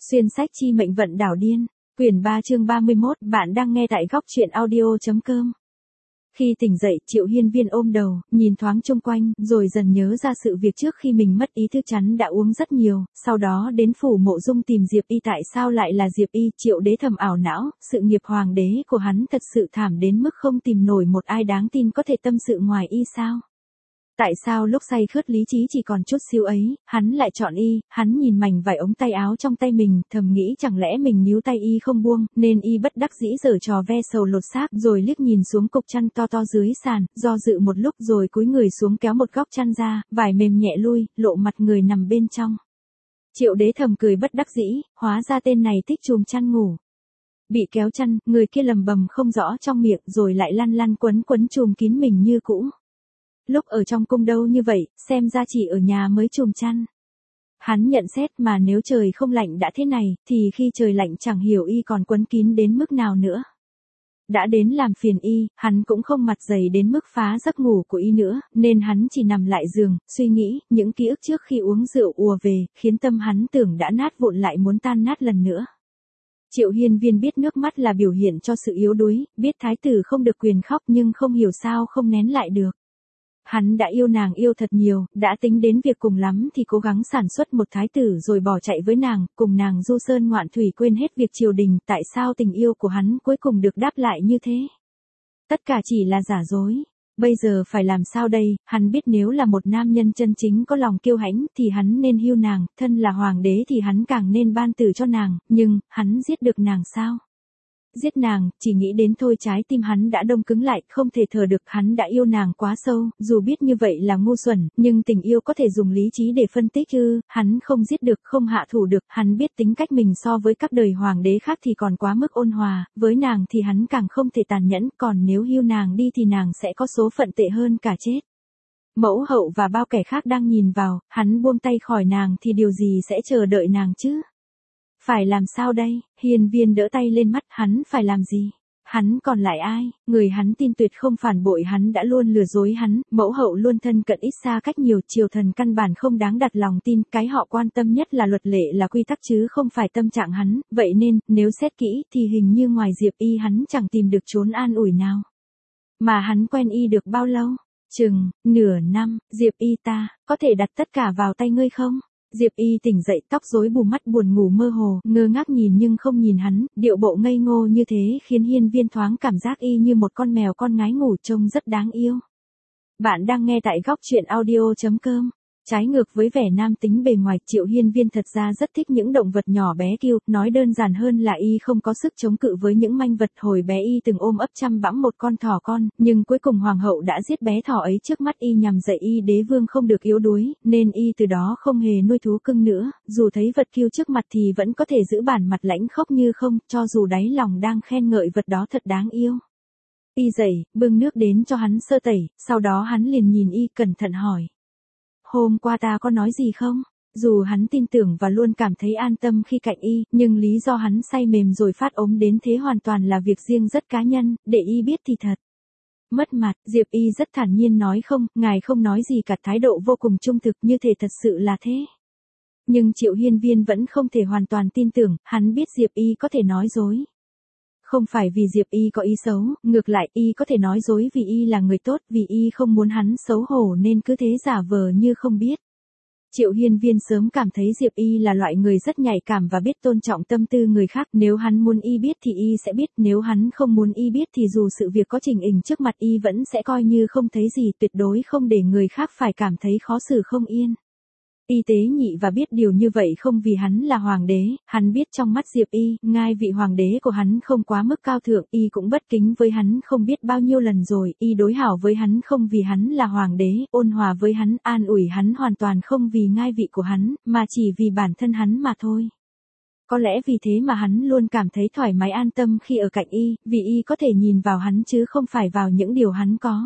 Xuyên sách chi mệnh vận đảo điên, quyển 3 chương 31, bạn đang nghe tại góc truyện audio.com. Khi tỉnh dậy, Triệu Hiên Viên ôm đầu, nhìn thoáng chung quanh, rồi dần nhớ ra sự việc trước khi mình mất ý thức chắn đã uống rất nhiều, sau đó đến phủ Mộ Dung tìm Diệp Y. Tại sao lại là Diệp Y? Triệu đế thầm ảo não, sự nghiệp hoàng đế của hắn thật sự thảm đến mức không tìm nổi một ai đáng tin có thể tâm sự ngoài Y sao? Tại sao lúc say khướt lý trí chỉ còn chút xíu ấy, hắn lại chọn Y? Hắn nhìn mảnh vải ống tay áo trong tay mình, thầm nghĩ chẳng lẽ mình níu tay Y không buông, nên Y bất đắc dĩ giở trò ve sầu lột xác, rồi liếc nhìn xuống cục chăn to to dưới sàn, do dự một lúc rồi cúi người xuống kéo một góc chăn ra, vải mềm nhẹ lui, lộ mặt người nằm bên trong. Triệu đế thầm cười bất đắc dĩ, hóa ra tên này thích chùm chăn ngủ. Bị kéo chăn, người kia lầm bầm không rõ trong miệng, rồi lại lăn lăn quấn quấn chùm kín mình như cũ. Lúc ở trong cung đâu như vậy, xem ra chỉ ở nhà mới chùm chăn. Hắn nhận xét mà nếu trời không lạnh đã thế này, thì khi trời lạnh chẳng hiểu Y còn quấn kín đến mức nào nữa. Đã đến làm phiền Y, hắn cũng không mặt dày đến mức phá giấc ngủ của Y nữa, nên hắn chỉ nằm lại giường, suy nghĩ, những ký ức trước khi uống rượu ùa về, khiến tâm hắn tưởng đã nát vụn lại muốn tan nát lần nữa. Triệu Hiên Viên biết nước mắt là biểu hiện cho sự yếu đuối, biết thái tử không được quyền khóc nhưng không hiểu sao không nén lại được. Hắn đã yêu nàng yêu thật nhiều, đã tính đến việc cùng lắm thì cố gắng sản xuất một thái tử rồi bỏ chạy với nàng, cùng nàng du sơn ngoạn thủy quên hết việc triều đình. Tại sao tình yêu của hắn cuối cùng được đáp lại như thế? Tất cả chỉ là giả dối. Bây giờ phải làm sao đây? Hắn biết nếu là một nam nhân chân chính có lòng kiêu hãnh thì hắn nên hiu nàng, thân là hoàng đế thì hắn càng nên ban tử cho nàng, nhưng hắn giết được nàng sao? Giết nàng, chỉ nghĩ đến thôi trái tim hắn đã đông cứng lại, không thể thở được. Hắn đã yêu nàng quá sâu, dù biết như vậy là ngu xuẩn, nhưng tình yêu có thể dùng lý trí để phân tích ư? Hắn không giết được, không hạ thủ được. Hắn biết tính cách mình so với các đời hoàng đế khác thì còn quá mức ôn hòa, với nàng thì hắn càng không thể tàn nhẫn, còn nếu hiu nàng đi thì nàng sẽ có số phận tệ hơn cả chết. Mẫu hậu và bao kẻ khác đang nhìn vào, hắn buông tay khỏi nàng thì điều gì sẽ chờ đợi nàng chứ? Phải làm sao đây? Hiên Viên đỡ tay lên mắt, hắn phải làm gì? Hắn còn lại ai? Người hắn tin tuyệt không phản bội hắn đã luôn lừa dối hắn, mẫu hậu luôn thân cận ít xa cách nhiều, triều thần căn bản không đáng đặt lòng tin, cái họ quan tâm nhất là luật lệ là quy tắc chứ không phải tâm trạng hắn, vậy nên, nếu xét kỹ thì hình như ngoài Diệp Y hắn chẳng tìm được chốn an ủi nào. Mà hắn quen Y được bao lâu? Chừng, nửa năm. Diệp Y ta, có thể đặt tất cả vào tay ngươi không? Diệp Y tỉnh dậy, tóc rối bù, mắt buồn ngủ mơ hồ, ngơ ngác nhìn nhưng không nhìn hắn, điệu bộ ngây ngô như thế khiến Hiên Viên thoáng cảm giác Y như một con mèo con ngái ngủ trông rất đáng yêu. Bạn đang nghe tại góc truyện audio.com. Trái ngược với vẻ nam tính bề ngoài, Triệu Hiên Viên thật ra rất thích những động vật nhỏ bé kiêu, nói đơn giản hơn là Y không có sức chống cự với những manh vật. Hồi bé Y từng ôm ấp chăm bẵm một con thỏ con, nhưng cuối cùng hoàng hậu đã giết bé thỏ ấy trước mắt Y nhằm dạy Y đế vương không được yếu đuối, nên Y từ đó không hề nuôi thú cưng nữa, dù thấy vật kiêu trước mặt thì vẫn có thể giữ bản mặt lãnh khốc như không, cho dù đáy lòng đang khen ngợi vật đó thật đáng yêu. Y dậy, bưng nước đến cho hắn sơ tẩy, sau đó hắn liền nhìn Y cẩn thận hỏi. Hôm qua ta có nói gì không? Dù hắn tin tưởng và luôn cảm thấy an tâm khi cạnh Y, nhưng lý do hắn say mềm rồi phát ốm đến thế hoàn toàn là việc riêng rất cá nhân, để Y biết thì thật mất mặt. Diệp Y rất thản nhiên nói không, ngài không nói gì cả, thái độ vô cùng trung thực, như thể thật sự là thế. Nhưng Triệu Hiên Viên vẫn không thể hoàn toàn tin tưởng, hắn biết Diệp Y có thể nói dối. Không phải vì Diệp Y có ý xấu, ngược lại Y có thể nói dối vì Y là người tốt, vì Y không muốn hắn xấu hổ nên cứ thế giả vờ như không biết. Triệu Hiên Viên sớm cảm thấy Diệp Y là loại người rất nhạy cảm và biết tôn trọng tâm tư người khác, nếu hắn muốn Y biết thì Y sẽ biết, nếu hắn không muốn Y biết thì dù sự việc có trình hình trước mặt Y vẫn sẽ coi như không thấy gì, tuyệt đối không để người khác phải cảm thấy khó xử không yên. Y tế nhị và biết điều như vậy không vì hắn là hoàng đế, hắn biết trong mắt Diệp Y, ngai vị hoàng đế của hắn không quá mức cao thượng, Y cũng bất kính với hắn không biết bao nhiêu lần rồi, Y đối hảo với hắn không vì hắn là hoàng đế, ôn hòa với hắn, an ủi hắn hoàn toàn không vì ngai vị của hắn, mà chỉ vì bản thân hắn mà thôi. Có lẽ vì thế mà hắn luôn cảm thấy thoải mái an tâm khi ở cạnh Y, vì Y có thể nhìn vào hắn chứ không phải vào những điều hắn có.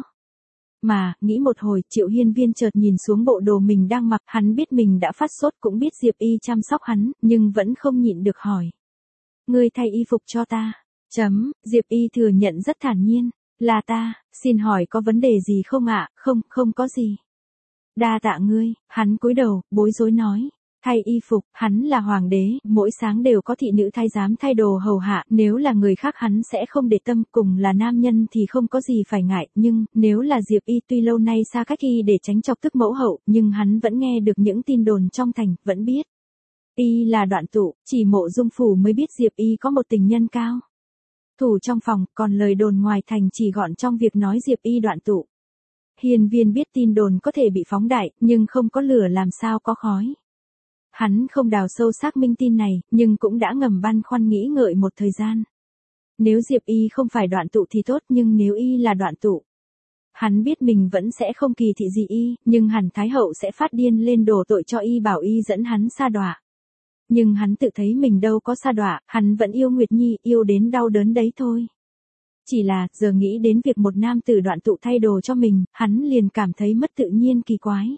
Mà, nghĩ một hồi, Triệu Hiên Viên chợt nhìn xuống bộ đồ mình đang mặc, hắn biết mình đã phát sốt, cũng biết Diệp Y chăm sóc hắn, nhưng vẫn không nhịn được hỏi. Ngươi thay y phục cho ta. Diệp Y thừa nhận rất thản nhiên. Là ta, xin hỏi có vấn đề gì không ạ? Không có gì. Đa tạ ngươi. Hắn cúi đầu, bối rối nói. Thay y phục, hắn là hoàng đế, mỗi sáng đều có thị nữ thái giám thay đồ hầu hạ, nếu là người khác hắn sẽ không để tâm, cùng là nam nhân thì không có gì phải ngại, nhưng, nếu là Diệp Y tuy lâu nay xa cách y để tránh chọc tức mẫu hậu, nhưng hắn vẫn nghe được những tin đồn trong thành, vẫn biết. Y là Đoạn Tụ, chỉ Mộ Dung Phủ mới biết Diệp Y có một tình nhân cao thủ trong phòng, còn lời đồn ngoài thành chỉ gọn trong việc nói Diệp Y Đoạn Tụ. Hiên Viên biết tin đồn có thể bị phóng đại, nhưng không có lửa làm sao có khói. Hắn không đào sâu xác minh tin này, nhưng cũng đã ngầm băn khoăn nghĩ ngợi một thời gian. Nếu Diệp Y không phải Đoạn Tụ thì tốt, nhưng nếu Y là Đoạn Tụ, hắn biết mình vẫn sẽ không kỳ thị gì Y, nhưng hẳn Thái Hậu sẽ phát điên lên đổ tội cho Y, bảo Y dẫn hắn sa đọa. Nhưng hắn tự thấy mình đâu có sa đọa, hắn vẫn yêu Nguyệt Nhi, yêu đến đau đớn đấy thôi. Chỉ là, giờ nghĩ đến việc một nam tử Đoạn Tụ thay đồ cho mình, hắn liền cảm thấy mất tự nhiên kỳ quái.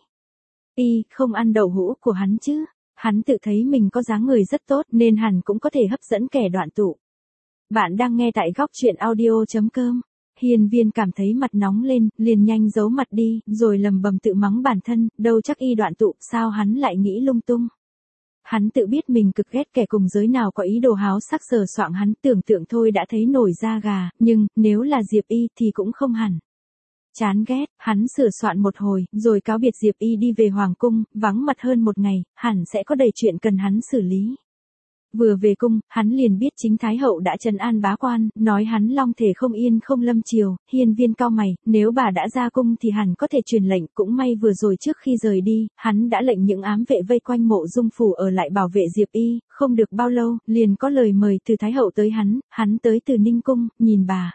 Y không ăn đậu hũ của hắn chứ? Hắn tự thấy mình có dáng người rất tốt nên hẳn cũng có thể hấp dẫn kẻ Đoạn Tụ. Bạn đang nghe tại góc truyện audio.com. Hiên Viên cảm thấy mặt nóng lên, liền nhanh giấu mặt đi, rồi lầm bầm tự mắng bản thân, đâu chắc Y Đoạn Tụ, sao hắn lại nghĩ lung tung. Hắn tự biết mình cực ghét kẻ cùng giới nào có ý đồ háo sắc sờ soạng hắn, tưởng tượng thôi đã thấy nổi da gà, nhưng, nếu là Diệp Y thì cũng không hẳn. Chán ghét, hắn sửa soạn một hồi, rồi cáo biệt Diệp Y đi về Hoàng cung, vắng mặt hơn một ngày, hẳn sẽ có đầy chuyện cần hắn xử lý. Vừa về cung, hắn liền biết chính Thái Hậu đã trấn an bá quan, nói hắn long thể không yên không lâm triều. Hiên Viên cau mày, nếu bà đã ra cung thì hẳn có thể truyền lệnh, cũng may vừa rồi trước khi rời đi, hắn đã lệnh những ám vệ vây quanh Mộ Dung Phủ ở lại bảo vệ Diệp Y, không được bao lâu, liền có lời mời từ Thái Hậu tới hắn tới từ Ninh Cung, nhìn bà.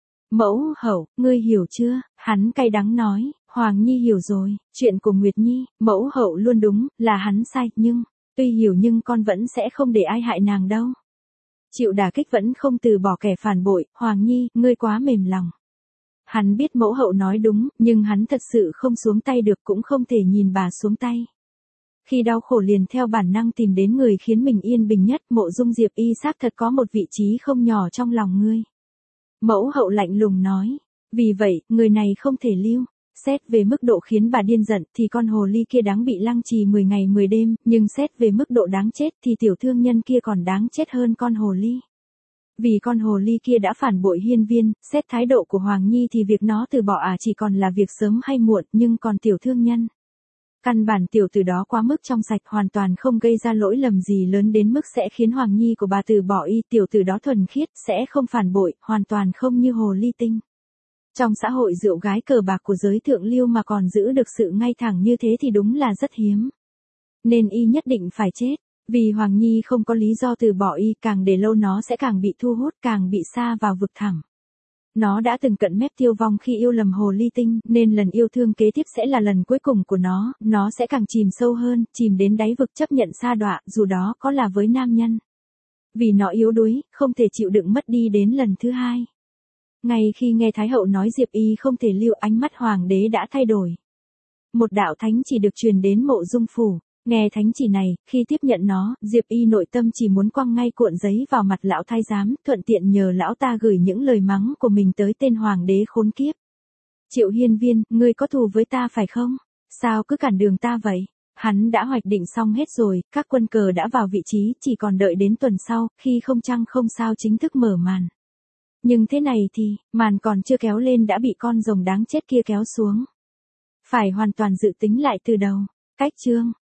Mẫu hậu, ngươi hiểu chưa? Hắn cay đắng nói, Hoàng Nhi hiểu rồi, chuyện của Nguyệt Nhi, mẫu hậu luôn đúng, là hắn sai, nhưng, tuy hiểu nhưng con vẫn sẽ không để ai hại nàng đâu. Chịu đả kích vẫn không từ bỏ kẻ phản bội, Hoàng Nhi, ngươi quá mềm lòng. Hắn biết mẫu hậu nói đúng, nhưng hắn thật sự không xuống tay được, cũng không thể nhìn bà xuống tay. Khi đau khổ liền theo bản năng tìm đến người khiến mình yên bình nhất, Mộ Dung Diệp Y xác thật có một vị trí không nhỏ trong lòng ngươi. Mẫu hậu lạnh lùng nói, vì vậy, người này không thể lưu. Xét về mức độ khiến bà điên giận thì con hồ ly kia đáng bị lăng trì 10 ngày 10 đêm, nhưng xét về mức độ đáng chết thì tiểu thương nhân kia còn đáng chết hơn con hồ ly. Vì con hồ ly kia đã phản bội Hiên Viên, xét thái độ của Hoàng Nhi thì việc nó từ bỏ chỉ còn là việc sớm hay muộn, nhưng còn tiểu thương nhân. Căn bản tiểu tử đó quá mức trong sạch, hoàn toàn không gây ra lỗi lầm gì lớn đến mức sẽ khiến Hoàng Nhi của bà từ bỏ y, tiểu tử đó thuần khiết, sẽ không phản bội, hoàn toàn không như hồ ly tinh. Trong xã hội rượu gái cờ bạc của giới thượng lưu mà còn giữ được sự ngay thẳng như thế thì đúng là rất hiếm. Nên y nhất định phải chết, vì Hoàng Nhi không có lý do từ bỏ y, càng để lâu nó sẽ càng bị thu hút, càng bị sa vào vực thẳm. Nó đã từng cận mép tiêu vong khi yêu lầm hồ ly tinh, nên lần yêu thương kế tiếp sẽ là lần cuối cùng của nó sẽ càng chìm sâu hơn, chìm đến đáy vực chấp nhận sa đọa, dù đó có là với nam nhân. Vì nó yếu đuối, không thể chịu đựng mất đi đến lần thứ hai. Ngay khi nghe Thái Hậu nói Diệp Y không thể lưu, ánh mắt Hoàng đế đã thay đổi. Một đạo thánh chỉ được truyền đến Mộ Dung Phủ. Nghe thánh chỉ này, khi tiếp nhận nó, Diệp Y nội tâm chỉ muốn quăng ngay cuộn giấy vào mặt lão thái giám, thuận tiện nhờ lão ta gửi những lời mắng của mình tới tên hoàng đế khốn kiếp. Triệu Hiên Viên, ngươi có thù với ta phải không? Sao cứ cản đường ta vậy? Hắn đã hoạch định xong hết rồi, các quân cờ đã vào vị trí, chỉ còn đợi đến tuần sau, khi không trăng không sao chính thức mở màn. Nhưng thế này thì, màn còn chưa kéo lên đã bị con rồng đáng chết kia kéo xuống. Phải hoàn toàn dự tính lại từ đầu. Cách chương